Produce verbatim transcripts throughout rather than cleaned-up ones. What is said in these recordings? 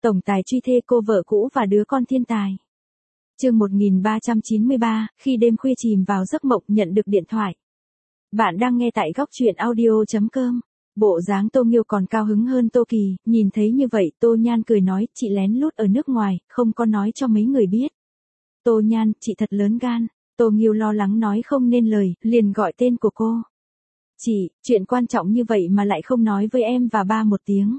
Tổng tài truy thê cô vợ cũ và đứa con thiên tài. Chương một nghìn ba trăm chín mươi ba, khi đêm khuya chìm vào giấc mộng nhận được điện thoại. Bạn đang nghe tại góc truyện audio chấm com. Bộ dáng Tô Nghiêu còn cao hứng hơn Tô Kỳ, nhìn thấy như vậy Tô Nhan cười nói, chị lén lút ở nước ngoài, không có nói cho mấy người biết. Tô Nhan, chị thật lớn gan. Tô Nghiêu lo lắng nói không nên lời, liền gọi tên của cô. Chị, chuyện quan trọng như vậy mà lại không nói với em và ba một tiếng.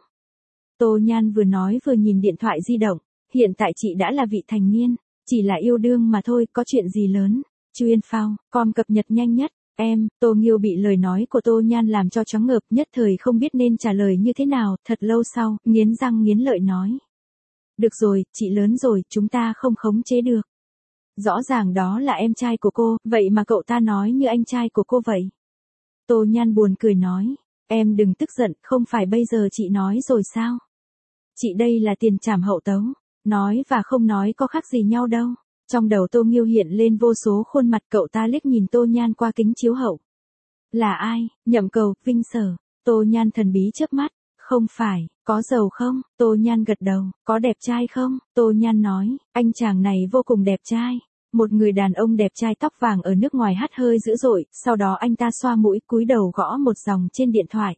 Tô Nhan vừa nói vừa nhìn điện thoại di động, hiện tại chị đã là vị thành niên, chỉ là yêu đương mà thôi, có chuyện gì lớn. Chuyên phao, com cập nhật nhanh nhất. Em, Tô Nghiêu bị lời nói của Tô Nhan làm cho choáng ngợp, nhất thời không biết nên trả lời như thế nào, thật lâu sau, nghiến răng nghiến lợi nói. Được rồi, chị lớn rồi, chúng ta không khống chế được. Rõ ràng đó là em trai của cô, vậy mà cậu ta nói như anh trai của cô vậy. Tô Nhan buồn cười nói, em đừng tức giận, không phải bây giờ chị nói rồi sao? Chị đây là tiền trảm hậu tấu, nói và không nói có khác gì nhau đâu. Trong đầu Tô Nghiêu hiện lên vô số khuôn mặt, cậu ta liếc nhìn Tô Nhan qua kính chiếu hậu. Là ai? Nhậm Cầu, Vinh Sở. Tô Nhan thần bí chớp mắt. Không phải, có giàu không? Tô Nhan gật đầu. Có đẹp trai không? Tô Nhan nói, anh chàng này vô cùng đẹp trai. Một người đàn ông đẹp trai tóc vàng ở nước ngoài hắt hơi dữ dội, sau đó anh ta xoa mũi cúi đầu gõ một dòng trên điện thoại.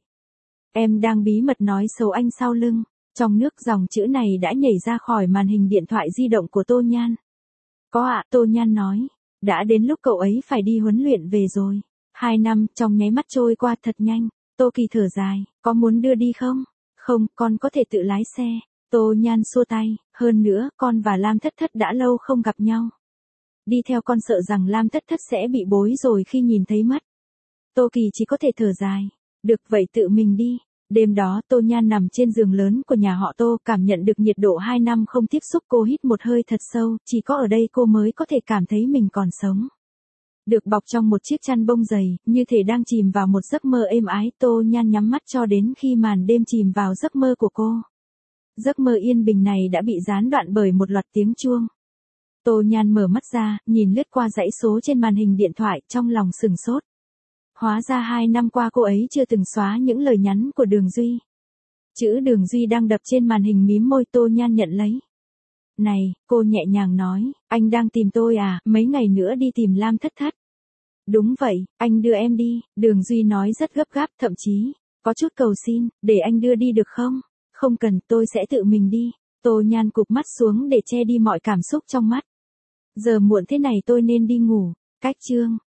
Em đang bí mật nói xấu anh sau lưng. Trong nước dòng chữ này đã nhảy ra khỏi màn hình điện thoại di động của Tô Nhan. Có ạ, Tô Nhan nói. Đã đến lúc cậu ấy phải đi huấn luyện về rồi. Hai năm, trong nháy mắt trôi qua thật nhanh. Tô Kỳ thở dài, có muốn đưa đi không? Không, con có thể tự lái xe. Tô Nhan xua tay, hơn nữa, con và Lam Thất Thất đã lâu không gặp nhau. Đi theo con sợ rằng Lam Thất Thất sẽ bị bối rồi khi nhìn thấy mất. Tô Kỳ chỉ có thể thở dài. Được vậy tự mình đi. Đêm đó Tô Nhan nằm trên giường lớn của nhà họ Tô, cảm nhận được nhiệt độ hai năm không tiếp xúc, cô hít một hơi thật sâu, chỉ có ở đây cô mới có thể cảm thấy mình còn sống. Được bọc trong một chiếc chăn bông dày, như thể đang chìm vào một giấc mơ êm ái, Tô Nhan nhắm mắt cho đến khi màn đêm chìm vào giấc mơ của cô. Giấc mơ yên bình này đã bị gián đoạn bởi một loạt tiếng chuông. Tô Nhan mở mắt ra, nhìn lướt qua dãy số trên màn hình điện thoại, trong lòng sừng sốt. Hóa ra hai năm qua cô ấy chưa từng xóa những lời nhắn của Đường Duy. Chữ Đường Duy đang đập trên màn hình, mím môi. Tô Nhan nhận lấy. Này, cô nhẹ nhàng nói, anh đang tìm tôi à, mấy ngày nữa đi tìm Lam Thất Thất. Đúng vậy, anh đưa em đi, Đường Duy nói rất gấp gáp, thậm chí, có chút cầu xin, để anh đưa đi được không? Không cần, tôi sẽ tự mình đi. Tô Nhan cụp mắt xuống để che đi mọi cảm xúc trong mắt. Giờ muộn thế này tôi nên đi ngủ. Cách chương.